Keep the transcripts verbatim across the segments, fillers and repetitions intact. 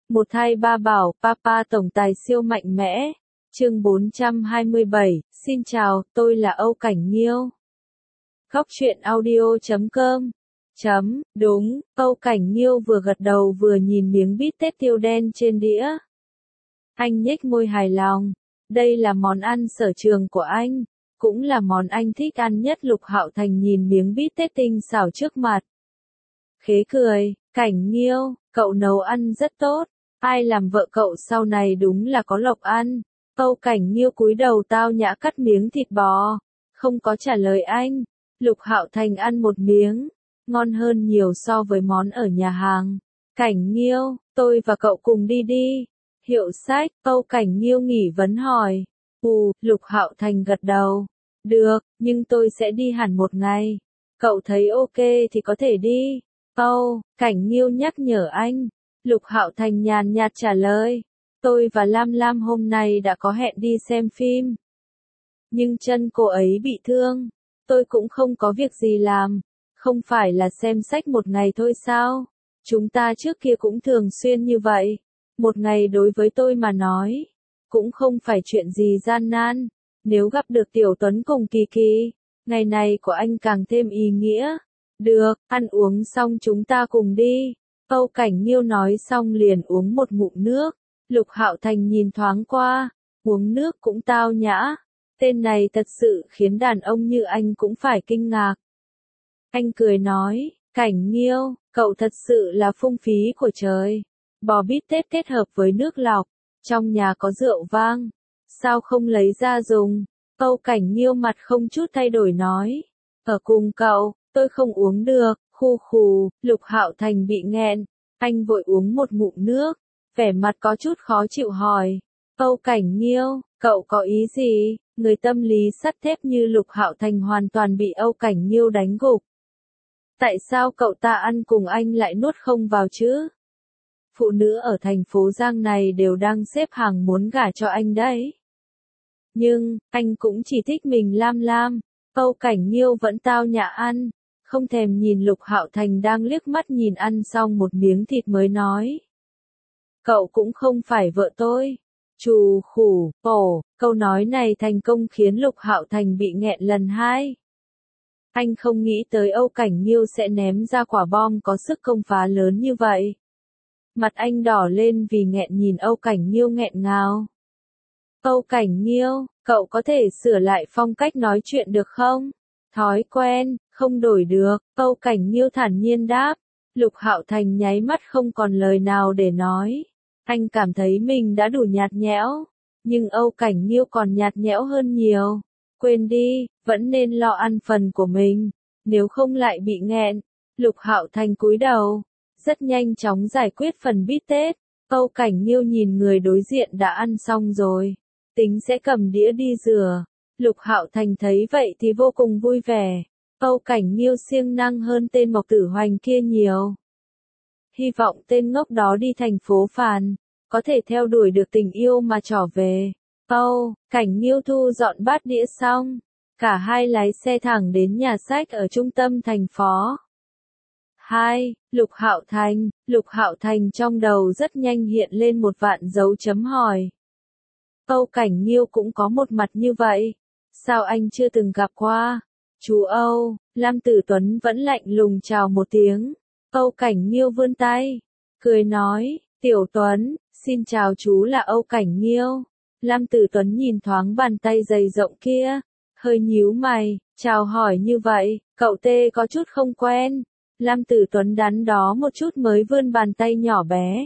Một thai ba bảo, Papa tổng tài siêu mạnh mẽ. Chương bốn trăm hai mươi bảy, xin chào, tôi là Âu Cảnh Nghiêu. Góc truyện audio chấm com. Chấm, đúng, Âu Cảnh Nghiêu vừa gật đầu vừa nhìn miếng bít tết tiêu đen trên đĩa. Anh nhếch môi hài lòng. Đây là món ăn sở trường của anh, cũng là món anh thích ăn nhất. Lục Hạo Thành nhìn miếng bít tết tinh xảo trước mặt. Khế cười, Cảnh Nghiêu, cậu nấu ăn rất tốt, ai làm vợ cậu sau này đúng là có lộc ăn. Âu Cảnh Nghiêu cúi đầu tao nhã cắt miếng thịt bò, không có trả lời anh. Lục Hạo Thành ăn một miếng, ngon hơn nhiều so với món ở nhà hàng. Cảnh Nghiêu, tôi và cậu cùng đi đi. Hiệu sách, Âu Cảnh Nghiêu nghỉ vấn hỏi. Ù, Lục Hạo Thành gật đầu. Được, nhưng tôi sẽ đi hẳn một ngày. Cậu thấy ok thì có thể đi. Âu, Cảnh Nghiêu nhắc nhở anh. Lục Hạo Thành nhàn nhạt trả lời. Tôi và Lam Lam hôm nay đã có hẹn đi xem phim. Nhưng chân cô ấy bị thương. Tôi cũng không có việc gì làm. Không phải là xem sách một ngày thôi sao? Chúng ta trước kia cũng thường xuyên như vậy. Một ngày đối với tôi mà nói, cũng không phải chuyện gì gian nan. Nếu gặp được Tiểu Tuấn cùng Kỳ Kỳ, ngày này của anh càng thêm ý nghĩa. Được, ăn uống xong chúng ta cùng đi. Âu Cảnh Nghiêu nói xong liền uống một ngụm nước. Lục Hạo Thành nhìn thoáng qua, uống nước cũng tao nhã. Tên này thật sự khiến đàn ông như anh cũng phải kinh ngạc. Anh cười nói, Cảnh Nghiêu, cậu thật sự là phung phí của trời. Bò bít tết kết hợp với nước lọc, trong nhà có rượu vang, sao không lấy ra dùng? Âu Cảnh Nghiêu mặt không chút thay đổi nói, ở cùng cậu, tôi không uống được. Khu khù, Lục Hạo Thành bị nghẹn, anh vội uống một ngụm nước, vẻ mặt có chút khó chịu hỏi, Âu Cảnh Nghiêu, cậu có ý gì? Người tâm lý sắt thép như Lục Hạo Thành hoàn toàn bị Âu Cảnh Nghiêu đánh gục. Tại sao cậu ta ăn cùng anh lại nuốt không vào chứ? Phụ nữ ở thành phố Giang này đều đang xếp hàng muốn gả cho anh đấy. Nhưng, anh cũng chỉ thích mình Lam Lam. Âu Cảnh Nghiêu vẫn tao nhã ăn, không thèm nhìn Lục Hạo Thành đang liếc mắt nhìn ăn xong một miếng thịt mới nói. Cậu cũng không phải vợ tôi. Trù khủ, ồ, câu nói này thành công khiến Lục Hạo Thành bị nghẹn lần hai. Anh không nghĩ tới Âu Cảnh Nghiêu sẽ ném ra quả bom có sức công phá lớn như vậy. Mặt anh đỏ lên vì nghẹn nhìn Âu Cảnh Nghiêu nghẹn ngào. Âu Cảnh Nghiêu, cậu có thể sửa lại phong cách nói chuyện được không? Thói quen, không đổi được, Âu Cảnh Nghiêu thản nhiên đáp. Lục Hạo Thành nháy mắt không còn lời nào để nói. Anh cảm thấy mình đã đủ nhạt nhẽo, nhưng Âu Cảnh Nghiêu còn nhạt nhẽo hơn nhiều. Quên đi, vẫn nên lo ăn phần của mình, nếu không lại bị nghẹn. Lục Hạo Thành cúi đầu, rất nhanh chóng giải quyết phần bít tết. Âu Cảnh Nghiêu nhìn người đối diện đã ăn xong rồi, tính sẽ cầm đĩa đi rửa. Lục Hạo Thành thấy vậy thì vô cùng vui vẻ. Âu Cảnh Nghiêu siêng năng hơn tên Mộc Tử Hoành kia nhiều. Hy vọng tên ngốc đó đi thành phố Phàn, có thể theo đuổi được tình yêu mà trở về. Âu Cảnh Nghiêu thu dọn bát đĩa xong, cả hai lái xe thẳng đến nhà sách ở trung tâm thành phố. Hai, Lục Hạo Thành, Lục Hạo Thành trong đầu rất nhanh hiện lên một vạn dấu chấm hỏi. Âu Cảnh Nghiêu cũng có một mặt như vậy, sao anh chưa từng gặp qua? Chú Âu, Lam Tử Tuấn vẫn lạnh lùng chào một tiếng. Âu Cảnh Nghiêu vươn tay, cười nói, Tiểu Tuấn, xin chào chú là Âu Cảnh Nghiêu. Lam Tử Tuấn nhìn thoáng bàn tay dày rộng kia, hơi nhíu mày, chào hỏi như vậy, cậu tê có chút không quen. Lam Tử Tuấn đắn đo một chút mới vươn bàn tay nhỏ bé.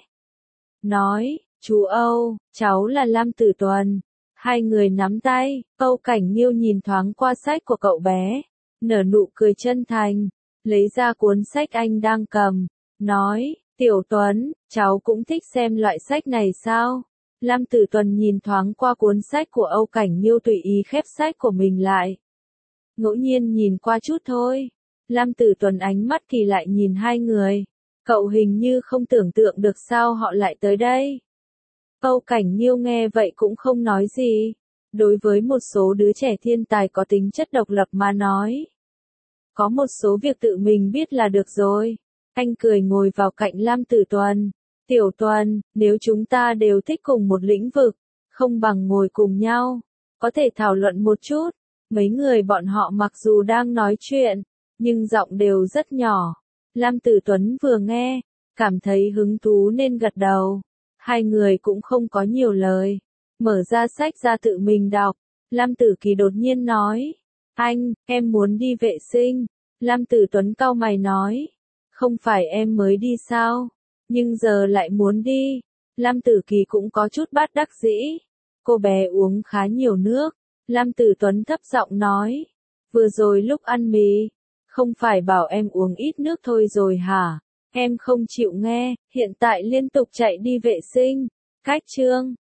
Nói, chú Âu, cháu là Lam Tử Tuấn. Hai người nắm tay, Âu Cảnh Nghiêu nhìn thoáng qua sách của cậu bé, nở nụ cười chân thành, lấy ra cuốn sách anh đang cầm, nói, Tiểu Tuấn, cháu cũng thích xem loại sách này sao? Lam Tử Tuấn nhìn thoáng qua cuốn sách của Âu Cảnh Nghiêu tùy ý khép sách của mình lại. Ngẫu nhiên nhìn qua chút thôi. Lam Tử Tuấn ánh mắt kỳ lại nhìn hai người. Cậu hình như không tưởng tượng được sao họ lại tới đây. Âu Cảnh Nghiêu nghe vậy cũng không nói gì. Đối với một số đứa trẻ thiên tài có tính chất độc lập mà nói, có một số việc tự mình biết là được rồi. Anh cười ngồi vào cạnh Lam Tử Tuấn, Tiểu Tuần, nếu chúng ta đều thích cùng một lĩnh vực, không bằng ngồi cùng nhau, có thể thảo luận một chút. Mấy người bọn họ mặc dù đang nói chuyện, nhưng giọng đều rất nhỏ. Lam Tử Tuấn vừa nghe, cảm thấy hứng thú nên gật đầu. Hai người cũng không có nhiều lời. Mở ra sách ra tự mình đọc. Lam Tử Kỳ đột nhiên nói. Anh, em muốn đi vệ sinh. Lam Tử Tuấn cau mày nói. Không phải em mới đi sao? Nhưng giờ lại muốn đi. Lam Tử Kỳ cũng có chút bất đắc dĩ. Cô bé uống khá nhiều nước. Lam Tử Tuấn thấp giọng nói. Vừa rồi lúc ăn mì, không phải bảo em uống ít nước thôi rồi hả? Em không chịu nghe, hiện tại liên tục chạy đi vệ sinh. Cách chương